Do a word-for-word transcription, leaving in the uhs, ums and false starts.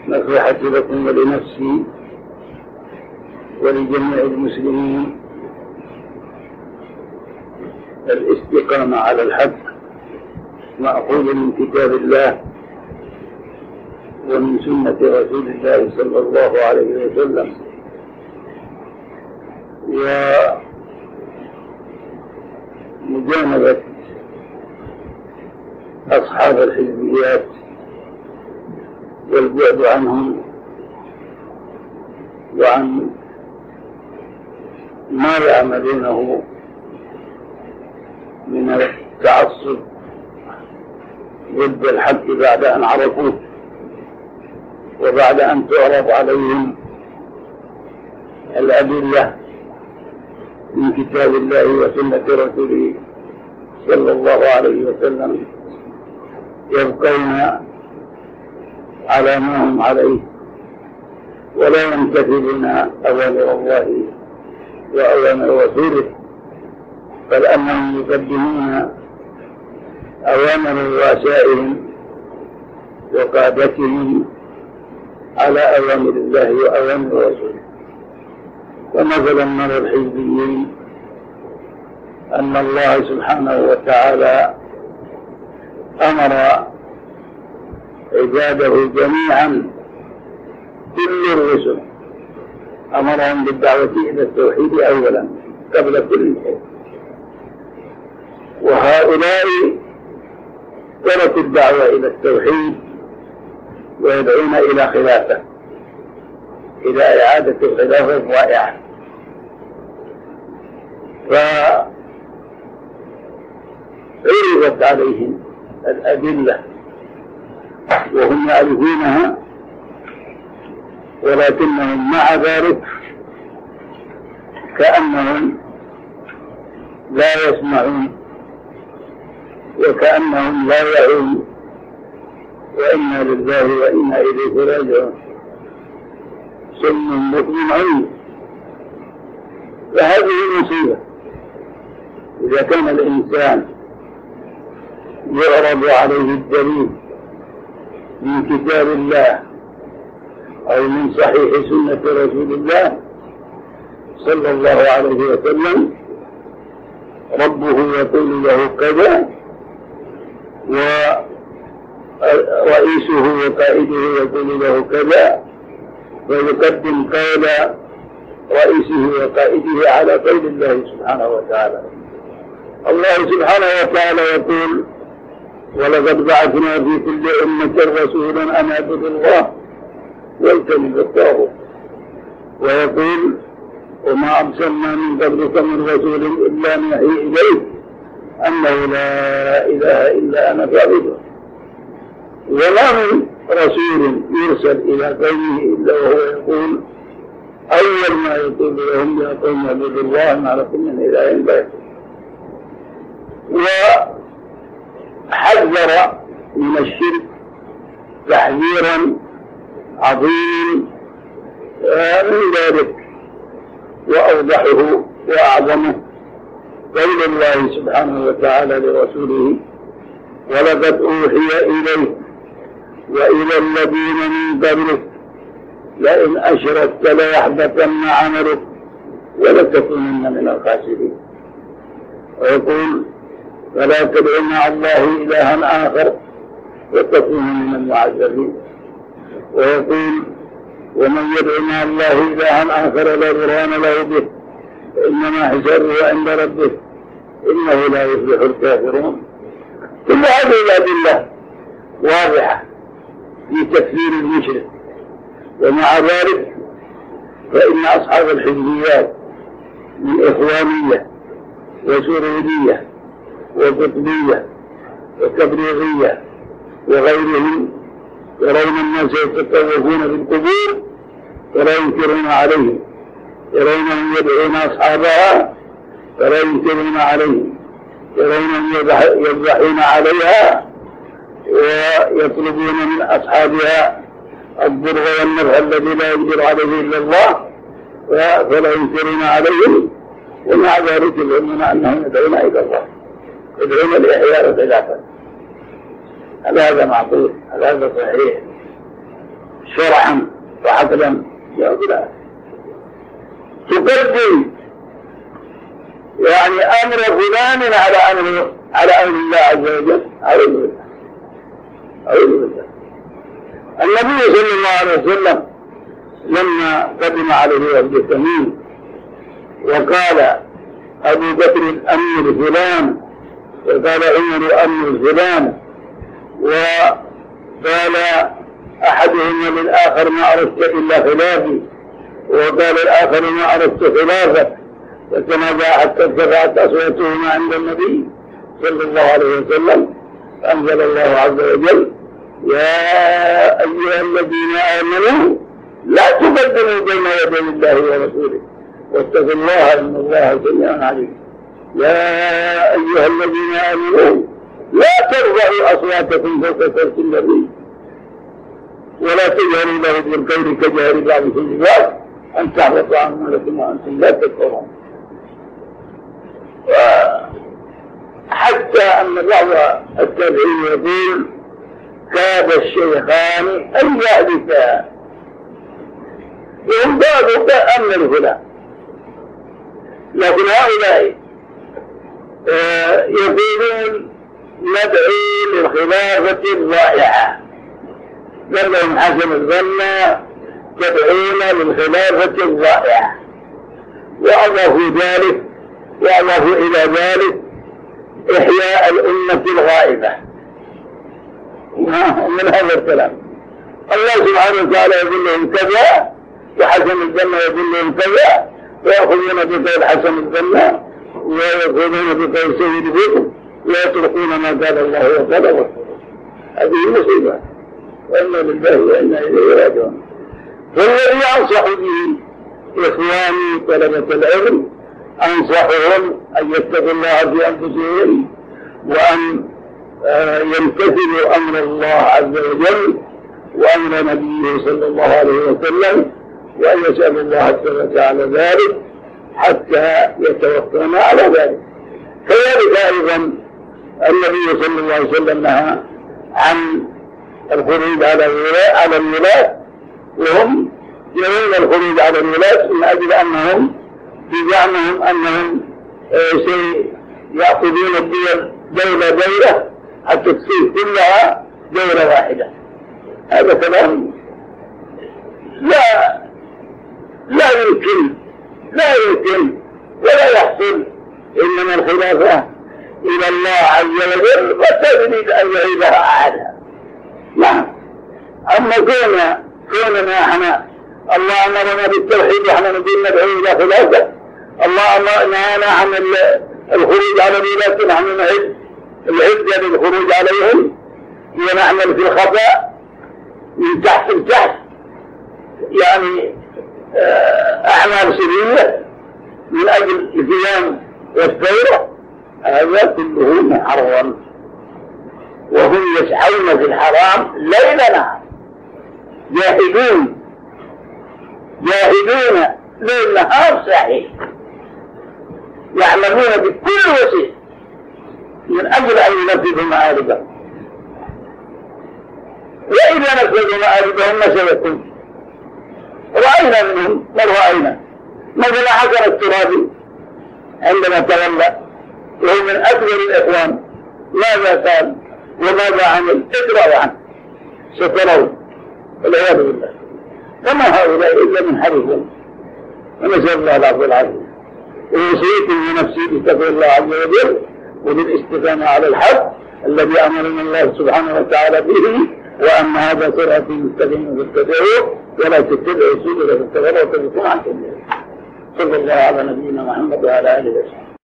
نصيحتي لكم ولنفسي ولجميع المسلمين الاستقامة على الحق مأخوذ من كتاب الله ومن سنة رسول الله صلى الله عليه وسلم، ومجانبة أصحاب الحزبيات والبعد عنهم وعن ما يعملونه من التعصب ضد الحق بعد أن عرفوه وبعد أن تعرض عليهم الأدلة من كتاب الله وسنة رسوله صلى الله عليه وسلم، يبقون على ما هم عليه ولا يمتثلون أوامر الله وأوامر رسوله، بل أنهم يقدمون أوامر رؤسائهم وقادتهم على أوامر الله وأوامر رسوله. ومثلا من الحزبيين أن الله سبحانه وتعالى أمر عباده جميعا كل الرسل أمرهم بالدعوة إلى التوحيد أولا قبل كل شيء، وهؤلاء تركوا الدعوة إلى التوحيد ويدعون إلى خلافة، إلى إعادة الخلافة الرائعة. فعرضت عليهم الأدلة وهم يعرفونها، ولكنهم مع ذلك كأنهم لا يسمعون وكأنهم لا يعون، وإنا لله وإنا إليه راجعون، سم بكم عمي. فهذه مصيبة إذا كان الإنسان يعرض عليه الدليل من كتاب الله أو من صحيح سنة رسول الله صلى الله عليه وسلم، ربه يقول له كذا ورئيسه وقائده يقول له كذا، ويقدم قول رئيسه وقائده على قول الله سبحانه وتعالى. الله سبحانه وتعالى يقول: ولقد بعثنا في كل أمة رسولا أن اعبدوا الله واجتنبوا الطاغوت، ويقول: وما أرسلنا من قبلك من رسول إلا نوحي إليه أنه لا إله إلا أنا فاعبدون. وما من رسول يرسل إلى قومه إلا وهو يقول أول ما يقول لهم: يا قوم اعبدوا الله ما لكم من إله غيره. وحذر من الشرك تحذيرا عظيما من ذلك، وأوضحه وأعظمه قول الله سبحانه وتعالى لرسوله: ولقد أوحي إليك وإلى الذين من قبلك لئن أشركت ليحبطن عملك ولتكونن من الخاسرين. ويقول: فلا تدع مع الله إلها آخر وتكون من المعذبين. ويقول: ومن يدع مع الله إلها آخر لا برهان له به فإنما حسابه عند ربه إنه لا يفلح الكافرون. كل هذه الأدلة واضحة في تكفير المشرك. ومع ذلك فإن أصحاب الحزبيات من إخوانية وسرورية وقطبية وتبريغية وغيرهم يرون الناس يتطوفون بالقبور ولا ينكرون عليهم، يرونهم يدعون أصحابها فلا ينكرون عليهم، يرونهم يذبحون عليها ويطلبون من أصحابها الضر والنفع الذي لا يقدر عليه إلا الله فلا ينكرون عليهم، ومع ذلك يظنون أنهم يدعون إلى الله، يدعون لإحياء الخلافة. هل هذا معقول؟ هل هذا صحيح؟ شرعا وعقلا لا تقدم يعني أمر فلان على أمر على أمر الله عز وجل. أعوذ بالله أعوذ بالله. النبي صلى الله عليه وسلم لما قدم عليه وفد تميم وقال أبو بكر أمر فلان وقال عمر أمر فلان وقال أحدهما للآخر ما أردت إلا خلافي وقال الآخر ما أردت خلافك فتنازع حتى ارتفعت أصواتهما عند النبي صلى الله عليه وسلم فأنزل الله عز وجل يا أيها الذين آمنوا لا تبدلوا بين يدي الله ورسوله واتقوا الله إن الله سميع عليم. يا أيها الذين آمنوا لا ترفعوا أصواتكم فوق صوت النبي ولا تجهروا له بالقول كجهر بعضكم لبعض أن تحبط أعمالكم وأنتم لا تشعرون. حتى أن بعض التابعين يقول كاد الشيخان أن يحدثا وهم بعضوا كأمن الفلان. لكن هؤلاء آه يقولون ندعو للخلافة الرائعة قال لهم حسن الظن تدعون للخلافة الرائعة وأضافوا ذلك وأضافوا إلى ذلك إحياء الأمة الغائبة من هذا الكلام. الله سبحانه وتعالى يقول لهم كذا وحسن الظن يقول لهم كذا ويأخذون بقول حسن الظن ويأخذون بقول سيد فيكم ويتركون ما قال الله وقال رسوله. هذه مصيبة وإنا لله وإنا إليه راجعون. فالذي أنصح به إخواني طلبة العلم أنصحهم أن يتقوا الله في أنفسهم وأن يمتثلوا أمر الله عز وجل وأمر نبيه صلى الله عليه وسلم وأن يسألوا الله الثبات على ذلك حتى يتوفون على ذلك. كذلك أيضا النبي صلى الله عليه وسلم نهى عن الخروج على الولاة على الولاة وهم يرون الخروج على الولاة من أجل أنهم في زعمهم أنهم سيأخذون الدول دولة دولة حتى تصير كلها دولة واحدة. هذا كلام لا لا يمكن لا يمكن ولا يحصل. إنما الخلافة إلى الله عز وجل وتجريد أن يعيدها أحدها. نعم. أما كنا كوننا احنا الله أمرنا بالتوحيد وإحنا نقول ندعو إلى خلافة. الله نهانا عن الخروج على الولاة نحن نعد العدة للخروج عليهم ونعمل في الخفاء من تحت لتحت يعني أعمال سرية من أجل القيام والثورة. هذا كله محرم وهم يسعون في الحرام ليل نهار جاهدون جاهدون ليل نهار صحيح يعملون بكل وسيله من أجل أن ينفذوا مآربهم. وإذا نفذوا مآربهم ما سيكون؟ رأينا منهم ما رأينا مثل حسن الترابي عندما تولى وهو من أكبر الإخوان ماذا قال وماذا عمل؟ اقرأوا عنه سترون والعياذ بالله. وما هؤلاء إلا من حرفهم ونسأل الله العفو والعافية. ووصيتي ونفسي بتقوى الله عز وجل وبالاستقامة على الحق الذي أمرنا الله سبحانه وتعالى به وأن هذا صراط مستقيم فاتبعوه ولا تتبعوا سبل فتفرقوا بكم عن سبيله. صلى الله على نبينا محمد وعلى آله وسلم.